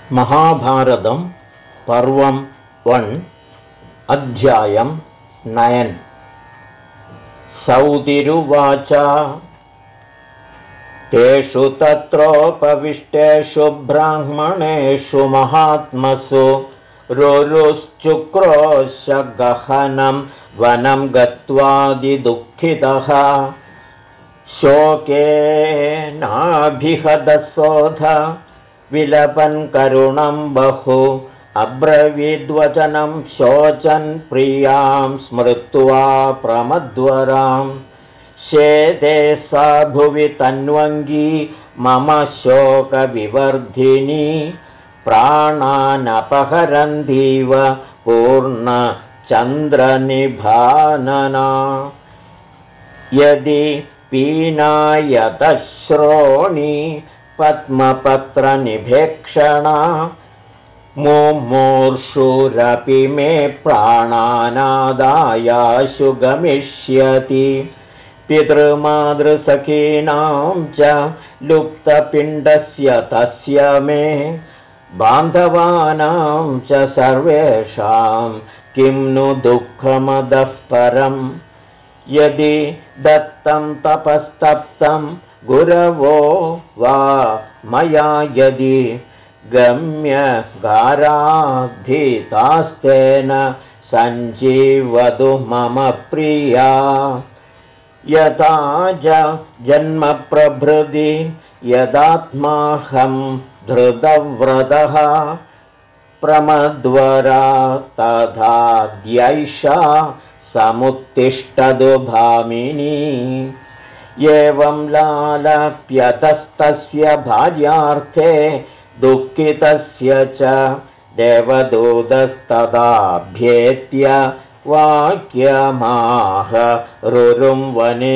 महाभारतं पर्वं 1 अध्यायं 9 सौतिरुवाच तेषु तत्रोपविष्टेषु ब्राह्मणेषु महात्मसु रुरुश्चुक्रोश गहनं वनं गत्वादिदुःखितः शोकेनाभिहतशोध विलपन् करुणं बहु अब्रवीद्वचनं शोचन् प्रियां स्मृत्वा प्रमद्वरां शेते सा भुवि तन्वङ्गी मम शोकविवर्धिनी प्राणानपहरन्तीव पूर्णचन्द्रनिभानना यदि पीनायतश्रोणी पद्मपत्रनिभेक्षणा मुमूर्षुरपि मे प्राणानादायाशु गमिष्यति पितृमातृसखीनां च लुप्तपिण्डस्य तस्य मे बान्धवानां च सर्वेषां किं नु दुःखमदः परम् यदि दत्तं तपस्तप्तं गुरवो वा मया यदि गम्यगाराधितास्तेन सञ्जीवतु मम प्रिया यथा जन्मप्रभृति यदात्माहं धृतव्रतः प्रमद्वरा तथा द्यैषा समुत्तिष्ठतु भामिनी एवं लालप्यतस्तस्य भार्यार्थे दुःखितस्य च देवदूतस्तदाभ्येत्य वाक्यमाह रुरुं वने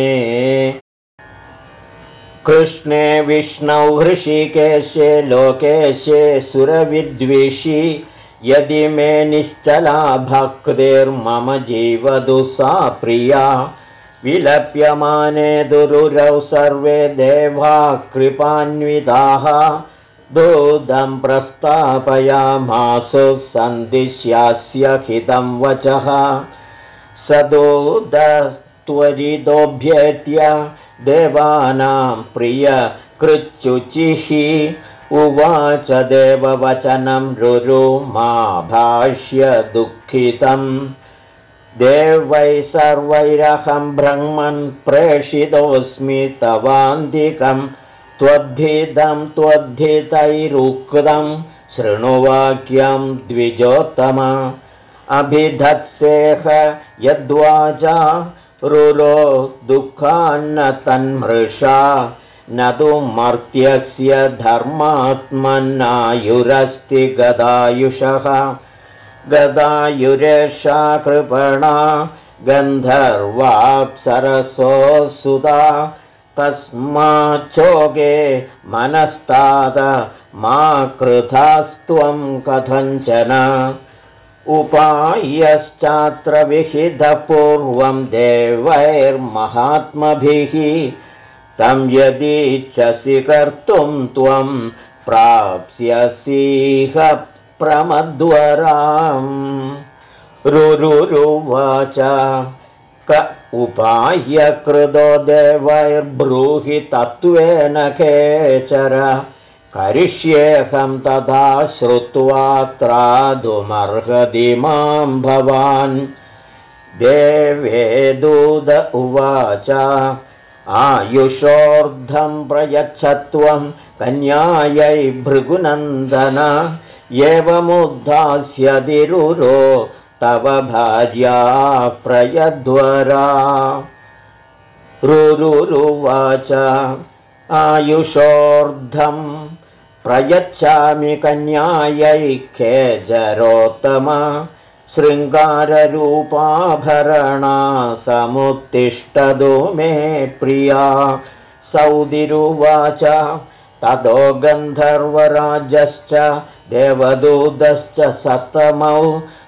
कृष्णे विष्णौ हृषिकेशे लोकेशे सुरविद्वेषी यदि मे निश्चला भक्तिर्मम जीवतु सा प्रिया विलप्यमाने दुरुरौ सर्वे देवा कृपान्विताः दूतं प्रस्तापयामासु सन्दिश्यास्य हितं वचः स दूतस्त्वरितोऽभ्येत्य देवानां प्रियकृच्युचिः उवाच देववचनं रुरुमा भाष्य दुःखितम् देवै सर्वैरहं ब्रह्मन् प्रेषितोऽस्मि तवान्तिकं त्वद्धितं त्वद्धितैरुक्तं शृणुवाक्यं द्विजोत्तम अभिधत्सेह यद्वाचा रुरो दुःखान्न तन्मृषा न तु मर्त्यस्य धर्मात्मन्नायुरस्ति गदायुषः गदायुरेषा कृपणा गन्धर्वाप्सरसो सुता तस्माच्छोके मनस्ताद मा कृतास्त्वं कथञ्चन उपायश्चात्र विहितः पूर्वं देवैर्महात्मभिः तं यदीच्छसि कर्तुं त्वं प्राप्स्यसीह प्रमद्वराम् रुरुवाच क उपाय कृतो देवैर्ब्रूहि तत्त्वेन केचर करिष्येऽहं तथा श्रुत्वा त्रातुमर्हति मां भवान् देवेदूत उवाच आयुषोर्धं प्रयच्छत्वं कन्यायै भृगुनन्दन एवमुद्धास्यति रुरो तव भार्या प्रयद्वरा रुरुवाच आयुषोर्धं प्रयच्छामि कन्यायै खेजरोत्तम शृङ्गाररूपाभरणा समुत्तिष्ठतु मे प्रिया सौदिरुवाच ततो गन्धर्वराजश्च देवदूतश्च सप्तमौ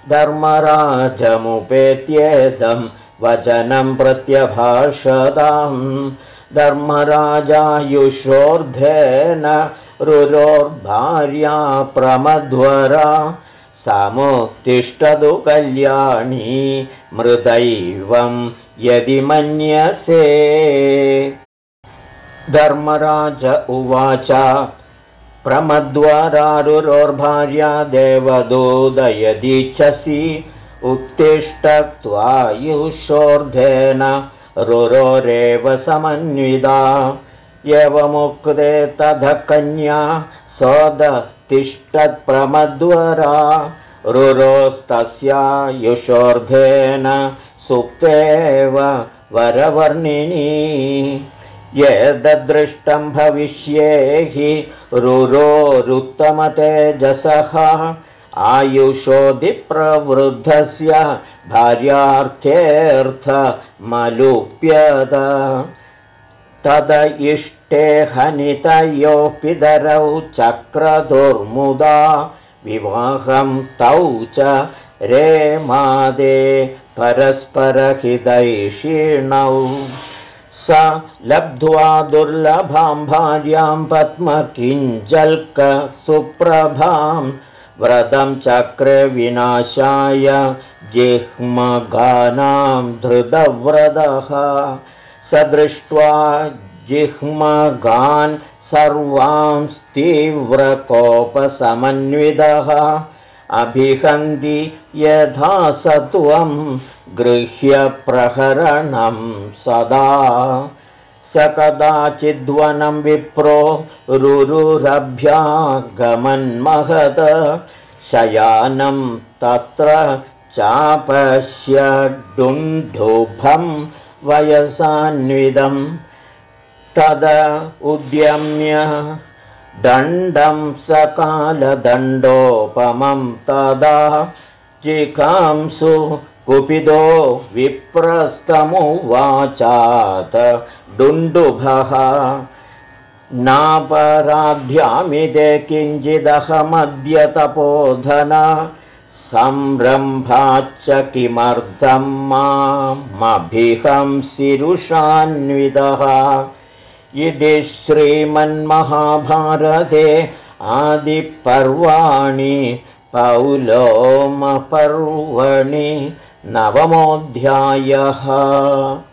धर्मराजमुपेत्येदं वचनं प्रत्यभाषताम् धर्मराजायुषोर्धेन रुरोर्भार्या प्रमध्वरा समुत्तिष्ठतु कल्याणी मृदैवं यदि मन्यसे। धर्मराज उवाच प्रमध्वरा रुरोर्भार्या देवदूतयदीच्छसि उत्तिष्ठत्वायुषोर्धेन रुरोरेव समन्विता। एवमुक्ते ततः कन्या सोदतिष्ठत्प्रमध्वरा रुरोस्तस्यायुषोर्धेन सुप्तेव वरवर्णिनी। एतदृष्टं भविष्येहि रुरोरुत्तमतेजसः आयुषोऽधिप्रवृद्धस्य भार्यार्थेऽर्थमलुप्यत। तद इष्टे हनितयोः पितरौ चक्रतुर्मुदा विवाहं तौ च रेमादे परस्परहितैषिणौ। स लब्ध्वा दुर्लभां भार्यां पद्मकिञ्जल्क सुप्रभां व्रतं चक्रे विनाशाय जिह्मगानां धृतव्रतः। स दृष्ट्वा जिह्मगान् सर्वांस्तीव्रकोपसमन्वितः अभिहन्ति यथा सत्वं गृह्य प्रहरणं सदा। स कदाचिद्वनं विप्रो रुरुरभ्यागमन्महत् शयानं तत्र चापश्य दुन्दुभं वयसान्वितं। तद उद्यम्य दण्डं सकालदण्डोपमं तदा जिघांसु कुपितो विप्रस्तमुवाचात दुन्दुभः। नापराध्यामिते किञ्चिदहमद्य तपोधन संरम्भाच्च किमर्थं मामभिहंसिरुषान्वितः। इति श्रीमन्महाभारते आदिपर्वाणि पौलोमपर्वणि 9मोऽध्यायः।